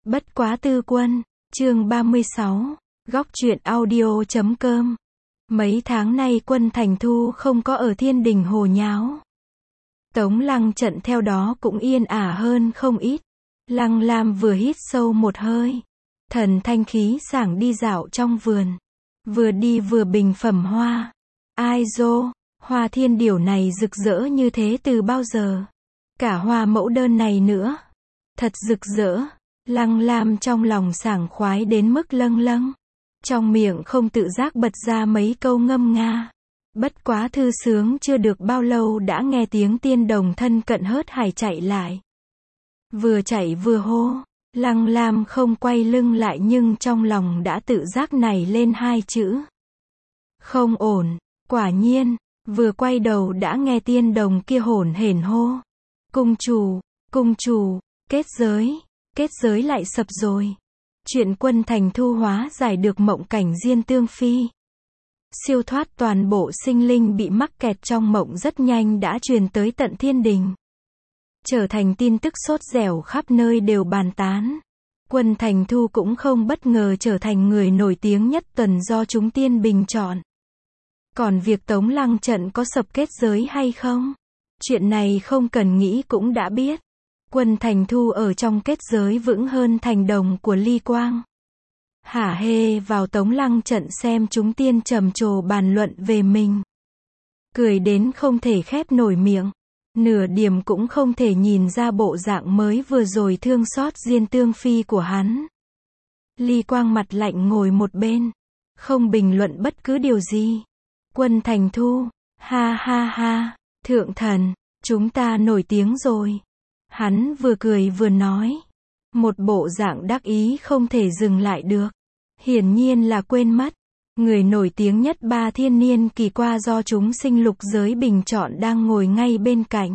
Bất quá tư quân, chương 36, góc truyện audio.com. Mấy tháng nay Quân Thành Thu không có ở Thiên Đình hồ nháo. Tống Lăng Trận theo đó cũng yên ả hơn không ít. Lăng Lam vừa hít sâu một hơi, thần thanh khí sảng đi dạo trong vườn. Vừa đi vừa bình phẩm hoa. Ai dô, hoa thiên điểu này rực rỡ như thế từ bao giờ? Cả hoa mẫu đơn này nữa. Thật rực rỡ. Lăng Lam trong lòng sảng khoái đến mức lâng lâng. Trong miệng không tự giác bật ra mấy câu ngâm nga. Bất quá thư sướng chưa được bao lâu đã nghe tiếng tiên đồng thân cận hớt hải chạy lại. Vừa chạy vừa hô. Lăng Lam không quay lưng lại nhưng trong lòng đã tự giác nảy lên hai chữ. Không ổn. Quả nhiên, vừa quay đầu đã nghe tiên đồng kia hổn hển hô. Cung chủ, kết giới lại sập rồi. Chuyện Quân Thành Thu hóa giải được mộng cảnh Diên Tương Phi. Siêu thoát toàn bộ sinh linh bị mắc kẹt trong mộng rất nhanh đã truyền tới tận Thiên Đình. Trở thành tin tức sốt dẻo khắp nơi đều bàn tán. Quân Thành Thu cũng không bất ngờ trở thành người nổi tiếng nhất tuần do chúng tiên bình chọn. Còn việc Tống Lăng Trận có sập kết giới hay không? Chuyện này không cần nghĩ cũng đã biết. Quân Thành Thu ở trong kết giới vững hơn thành đồng của Ly Quang. Hả hê vào Tống Lăng Trận xem chúng tiên trầm trồ bàn luận về mình. Cười đến không thể khép nổi miệng. Nửa điểm cũng không thể nhìn ra bộ dạng mới vừa rồi thương xót Diên Tương Phi của hắn. Ly Quang mặt lạnh ngồi một bên. Không bình luận bất cứ điều gì. Quân Thành Thu, ha ha ha, thượng thần, chúng ta nổi tiếng rồi. Hắn vừa cười vừa nói. Một bộ dạng đắc ý không thể dừng lại được. Hiển nhiên là quên mất. Người nổi tiếng nhất 3 thiên niên kỳ qua do chúng sinh lục giới bình chọn đang ngồi ngay bên cạnh.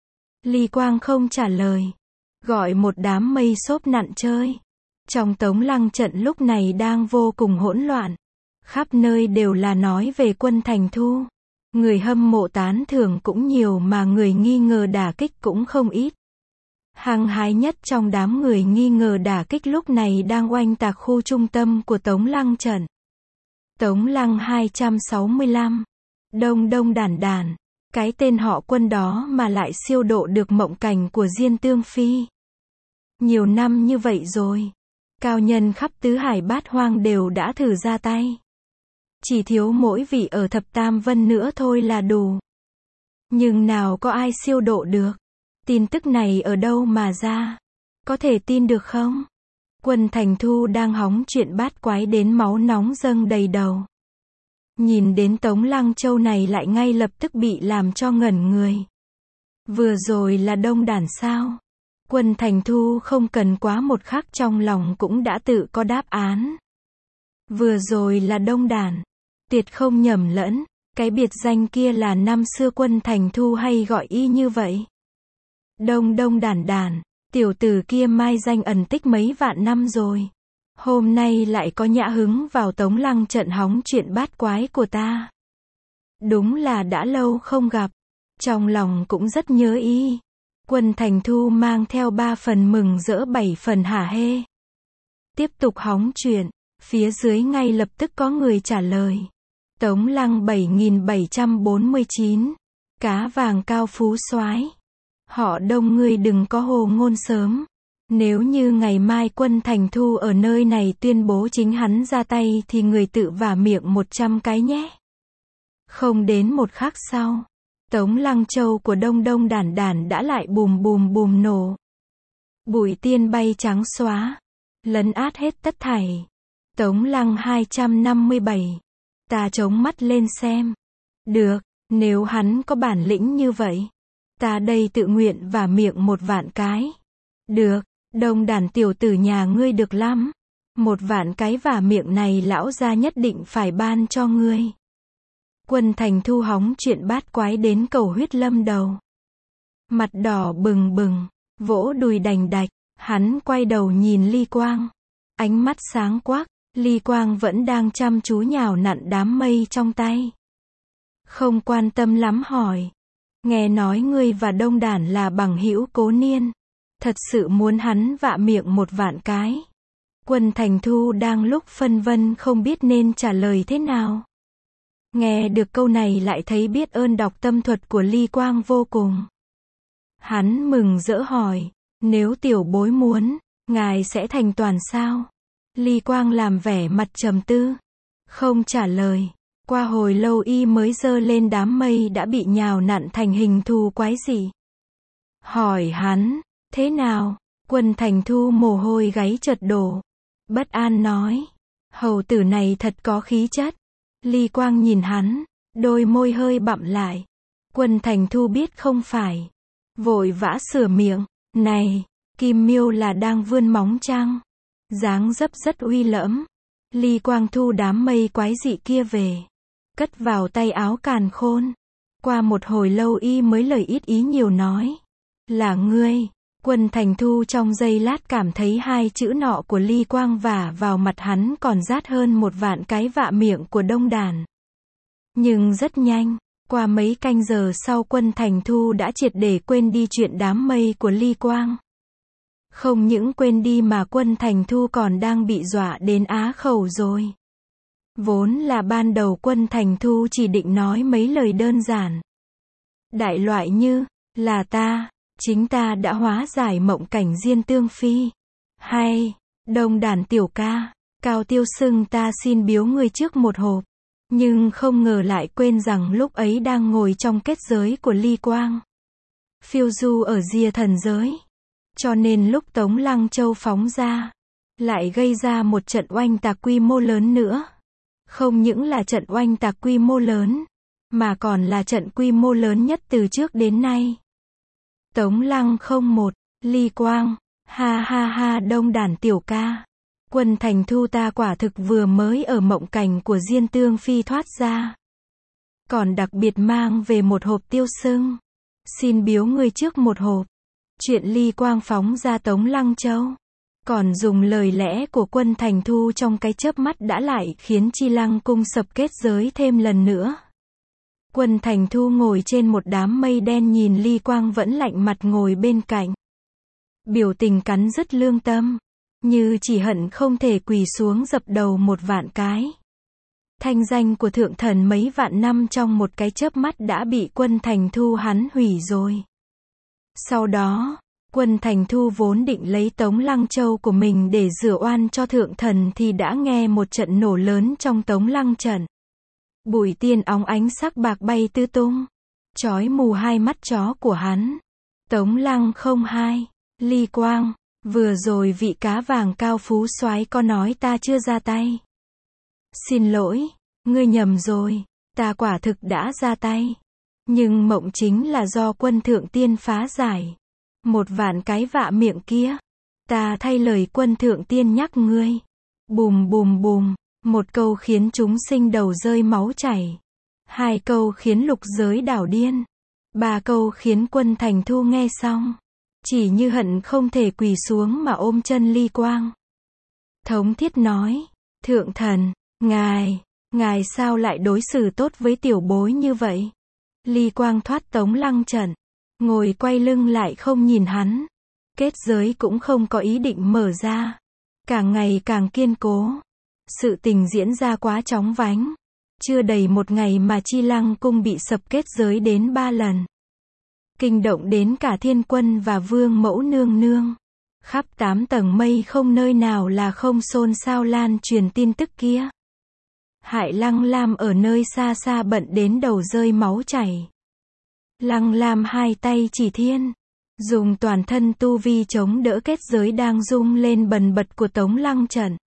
Ly Quang không trả lời. Gọi một đám mây xốp nặn chơi. Trong Tống Lăng Trận lúc này đang vô cùng hỗn loạn. Khắp nơi đều là nói về Quân Thành Thu. Người hâm mộ tán thưởng cũng nhiều mà người nghi ngờ đả kích cũng không ít. Hăng hái nhất trong đám người nghi ngờ đả kích lúc này đang oanh tạc khu trung tâm của Tống Lăng Trận. Tống Lăng 265. Đông đản đản. Cái tên họ Quân đó mà lại siêu độ được mộng cảnh của Diên Tương Phi. Nhiều năm như vậy rồi. Cao nhân khắp tứ hải bát hoang đều đã thử ra tay. Chỉ thiếu mỗi vị ở Thập Tam Vân nữa thôi là đủ. Nhưng nào có ai siêu độ được. Tin tức này ở đâu mà ra? Có thể tin được không? Quân Thành Thu đang hóng chuyện bát quái đến máu nóng dâng đầy đầu. Nhìn đến Tống Lăng Châu này lại ngay lập tức bị làm cho ngẩn người. Vừa rồi là đông đản sao? Quân Thành Thu không cần quá một khắc trong lòng cũng đã tự có đáp án. Vừa rồi là đông đản. Tuyệt không nhầm lẫn, cái biệt danh kia là năm xưa Quân Thành Thu hay gọi y như vậy. Đông đản, tiểu tử kia mai danh ẩn tích mấy vạn năm rồi. Hôm nay lại có nhã hứng vào Tống Lăng Trận hóng chuyện bát quái của ta. Đúng là đã lâu không gặp. Trong lòng cũng rất nhớ y. Quân Thành Thu mang theo 3 phần mừng rỡ 7 phần hả hê. Tiếp tục hóng chuyện. Phía dưới ngay lập tức có người trả lời. Tống Lăng 7749. Cá vàng cao phú soái. Họ Đông ngươi đừng có hồ ngôn sớm. Nếu như ngày mai Quân Thành Thu ở nơi này tuyên bố chính hắn ra tay thì người tự vả miệng 100 cái nhé. Không đến một khắc sau. Tống Lăng Châu của đông đản đã lại bùm nổ. Bụi tiên bay trắng xóa. Lấn át hết tất thảy. Tống Lăng 257. Ta chống mắt lên xem. Được, nếu hắn có bản lĩnh như vậy. Ta đây tự nguyện vả miệng 1 vạn cái. Được, đông đản tiểu tử nhà ngươi được lắm. 1 vạn cái vả miệng này lão gia nhất định phải ban cho ngươi. Quân Thành Thu hóng chuyện bát quái đến cầu huyết lâm đầu. Mặt đỏ bừng, vỗ đùi đành đạch, hắn quay đầu nhìn Ly Quang. Ánh mắt sáng quắc, Ly Quang vẫn đang chăm chú nhào nặn đám mây trong tay. Không quan tâm lắm hỏi. Nghe nói ngươi và đông đản là bằng hữu cố niên. Thật sự muốn hắn vạ miệng 1.000 cái. Quân Thành Thu đang lúc phân vân không biết nên trả lời thế nào. Nghe được câu này lại thấy biết ơn đọc tâm thuật của Ly Quang vô cùng. Hắn mừng rỡ hỏi, nếu tiểu bối muốn, ngài sẽ thành toàn sao? Ly Quang làm vẻ mặt trầm tư, không trả lời. Qua hồi lâu y mới giơ lên đám mây đã bị nhào nặn thành hình thù quái dị. Hỏi hắn, thế nào? Quân Thành Thu mồ hôi gáy chợt đổ. Bất an nói, hầu tử này thật có khí chất. Ly Quang nhìn hắn, đôi môi hơi bặm lại. Quân Thành Thu biết không phải. Vội vã sửa miệng, này, Kim Miêu là đang vươn móng chăng? Dáng dấp rất uy lẫm. Ly Quang thu đám mây quái dị kia về, cất vào tay áo càn khôn. Qua một hồi lâu y mới lời ít ý nhiều nói, là ngươi. Quân Thành Thu trong giây lát cảm thấy hai chữ nọ của Ly Quang vả vào mặt hắn còn rát hơn 1.000 cái vạ miệng của đông đàn. Nhưng rất nhanh, qua mấy canh giờ sau Quân Thành Thu đã triệt để quên đi chuyện đám mây của Ly Quang. Không những quên đi mà Quân Thành Thu còn đang bị dọa đến á khẩu rồi. Vốn là ban đầu Quân Thành Thu chỉ định nói mấy lời đơn giản. Đại loại như, là ta, chính ta đã hóa giải mộng cảnh Diên Tương Phi. Hay, đông đàn tiểu ca, Cao Tiêu Sưng ta xin biếu ngươi trước một hộp. Nhưng không ngờ lại quên rằng lúc ấy đang ngồi trong kết giới của Ly Quang. Phiêu du ở Diê thần giới. Cho nên lúc Tống Lăng Châu phóng ra, lại gây ra một trận oanh tạc quy mô lớn nữa. Không những là trận oanh tạc quy mô lớn, mà còn là trận quy mô lớn nhất từ trước đến nay. Tống Lăng không một, Ly Quang, ha ha ha đông đàn tiểu ca. Quân Thành Thu ta quả thực vừa mới ở mộng cảnh của Diên Tương Phi thoát ra. Còn đặc biệt mang về một hộp Tiêu Sưng. Xin biếu ngươi trước một hộp. Chuyện Ly Quang phóng ra Tống Lăng Châu. Còn dùng lời lẽ của Quân Thành Thu trong cái chớp mắt đã lại khiến Chi Lăng cung sập kết giới thêm lần nữa. Quân Thành Thu ngồi trên một đám mây đen nhìn Ly Quang vẫn lạnh mặt ngồi bên cạnh. Biểu tình cắn rứt lương tâm. Như chỉ hận không thể quỳ xuống dập đầu 1.000 cái. Thanh danh của thượng thần mấy vạn năm trong một cái chớp mắt đã bị Quân Thành Thu hắn hủy rồi. Sau đó, Quân Thành Thu vốn định lấy Tống Lăng Châu của mình để rửa oan cho thượng thần thì đã nghe một trận nổ lớn trong Tống Lăng trận. Bụi tiên óng ánh sắc bạc bay tứ tung, chói mù hai mắt chó của hắn. Tống Lăng không hai, Ly Quang, vừa rồi vị cá vàng cao phú soái có nói ta chưa ra tay. Xin lỗi, ngươi nhầm rồi, ta quả thực đã ra tay. Nhưng mộng chính là do Quân thượng tiên phá giải. 1.000 cái vạ miệng kia, ta thay lời Quân thượng tiên nhắc ngươi. Bùm bùm bùm, một câu khiến chúng sinh đầu rơi máu chảy. 2 câu khiến lục giới đảo điên. 3 câu khiến Quân Thành Thu nghe xong, chỉ như hận không thể quỳ xuống mà ôm chân Ly Quang. Thống thiết nói, thượng thần, ngài sao lại đối xử tốt với tiểu bối như vậy? Ly Quang thoát Tống Lăng trận, ngồi quay lưng lại không nhìn hắn. Kết giới cũng không có ý định mở ra. Càng ngày càng kiên cố. Sự tình diễn ra quá chóng vánh. Chưa đầy một ngày mà Chi Lăng cung bị sập kết giới đến 3 lần. Kinh động đến cả Thiên Quân và Vương Mẫu nương nương. Khắp 8 tầng mây không nơi nào là không xôn xao lan truyền tin tức kia. Hại Lăng Lam ở nơi xa xa bận đến đầu rơi máu chảy. Lăng Lam hai tay chỉ thiên, dùng toàn thân tu vi chống đỡ kết giới đang rung lên bần bật của Tống Lăng trận.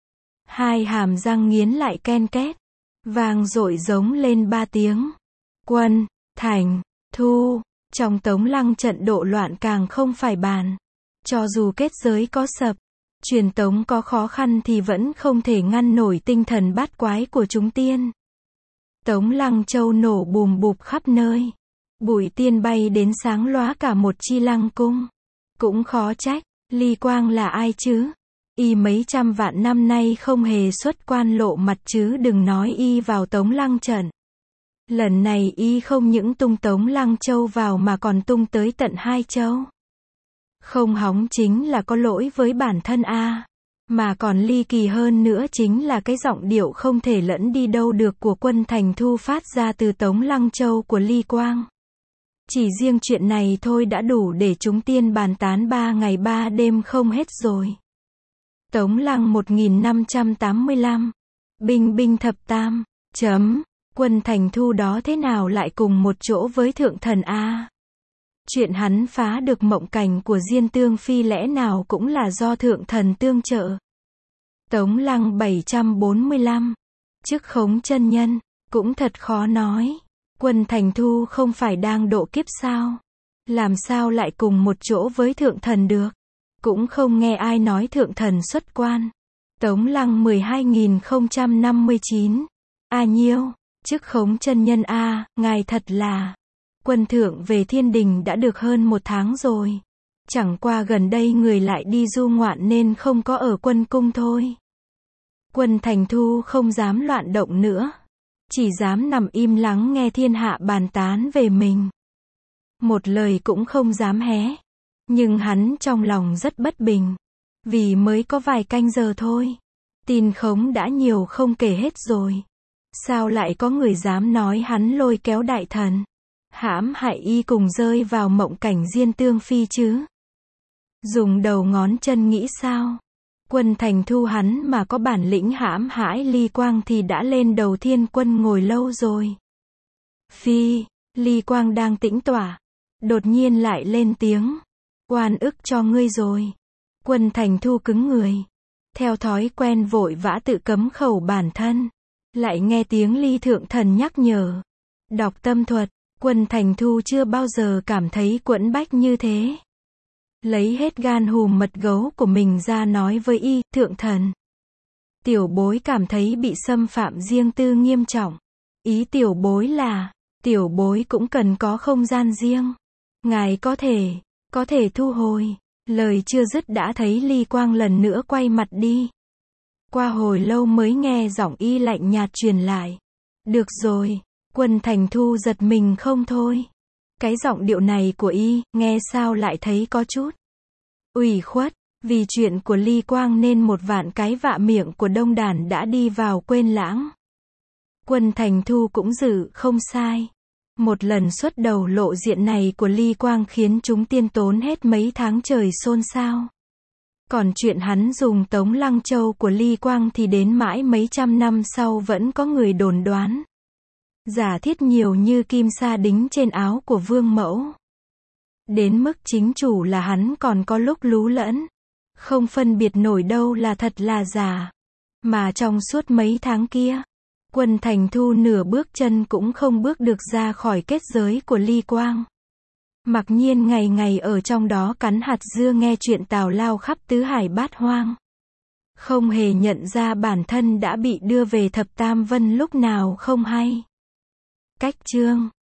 Hai hàm răng nghiến lại ken két, vang dội giống lên 3 tiếng. Quân, Thành, Thu, trong Tống Lăng trận độ loạn càng không phải bàn. Cho dù kết giới có sập, truyền tống có khó khăn thì vẫn không thể ngăn nổi tinh thần bát quái của chúng tiên. Tống Lăng Châu nổ bùm bụp khắp nơi. Bụi tiên bay đến sáng lóa cả một Chi Lăng cung. Cũng khó trách, Ly Quang là ai chứ? Y mấy trăm vạn năm nay không hề xuất quan lộ mặt chứ đừng nói y vào Tống Lăng trận. Lần này y không những tung Tống Lăng Châu vào mà còn tung tới tận 2 châu. Không hóng chính là có lỗi với bản thân a. Mà còn ly kỳ hơn nữa chính là cái giọng điệu không thể lẫn đi đâu được của Quân Thành Thu phát ra từ Tống Lăng Châu của Ly Quang. Chỉ riêng chuyện này thôi đã đủ để chúng tiên bàn tán 3 ngày 3 đêm không hết rồi. Tống Lăng 1585. Binh binh thập tam. Quân Thành Thu đó thế nào lại cùng một chỗ với thượng thần a? Chuyện hắn phá được mộng cảnh của Diên Tương Phi lẽ nào cũng là do thượng thần tương trợ. Tống Lăng 745. Chức khống chân nhân. Cũng thật khó nói. Quân Thành Thu không phải đang độ kiếp sao? Làm sao lại cùng một chỗ với thượng thần được? Cũng không nghe ai nói thượng thần xuất quan. Tống Lăng 12059. A Nhiêu, chức khống chân nhân a, ngài thật là. Quân thượng về thiên đình đã được hơn 1 tháng rồi. Chẳng qua gần đây người lại đi du ngoạn nên không có ở quân cung thôi. Quân Thành Thu không dám loạn động nữa. Chỉ dám nằm im lắng nghe thiên hạ bàn tán về mình. Một lời cũng không dám hé. Nhưng hắn trong lòng rất bất bình. Vì mới có vài canh giờ thôi. Tin khống đã nhiều không kể hết rồi. Sao lại có người dám nói hắn lôi kéo đại thần? Hãm hại y cùng rơi vào mộng cảnh Diên Tương Phi chứ? Dùng đầu ngón chân nghĩ sao? Quân Thành Thu hắn mà có bản lĩnh hãm hãi Ly Quang thì đã lên đầu thiên quân ngồi lâu rồi. Phi, Ly Quang đang tĩnh tọa. Đột nhiên lại lên tiếng. Oan ức cho ngươi rồi. Quân Thành Thu cứng người. Theo thói quen vội vã tự cấm khẩu bản thân. Lại nghe tiếng Ly Thượng Thần nhắc nhở. Đọc tâm thuật. Quân Thành Thu chưa bao giờ cảm thấy quẫn bách như thế. Lấy hết gan hùm mật gấu của mình ra nói với y, thượng thần. Tiểu bối cảm thấy bị xâm phạm riêng tư nghiêm trọng. Ý tiểu bối là, tiểu bối cũng cần có không gian riêng. Ngài có thể thu hồi. Lời chưa dứt đã thấy Ly Quang lần nữa quay mặt đi. Qua hồi lâu mới nghe giọng y lạnh nhạt truyền lại. Được rồi, Quân Thành Thu giật mình không thôi. Cái giọng điệu này của y, nghe sao lại thấy có chút ủy khuất, vì chuyện của Ly Quang nên một vạn cái vạ miệng của đông đản đã đi vào quên lãng. Quân Thành Thu cũng dự không sai. Một lần xuất đầu lộ diện này của Ly Quang khiến chúng tiên tốn hết mấy tháng trời xôn xao. Còn chuyện hắn dùng Tống Lăng Châu của Ly Quang thì đến mãi mấy trăm năm sau vẫn có người đồn đoán. Giả thiết nhiều như kim sa đính trên áo của Vương Mẫu. Đến mức chính chủ là hắn còn có lúc lú lẫn. Không phân biệt nổi đâu là thật là giả. Mà trong suốt mấy tháng kia, Quân Thành Thu nửa bước chân cũng không bước được ra khỏi kết giới của Ly Quang. Mặc nhiên ngày ngày ở trong đó cắn hạt dưa nghe chuyện tào lao khắp tứ hải bát hoang. Không hề nhận ra bản thân đã bị đưa về thập tam vân lúc nào không hay. Cách chương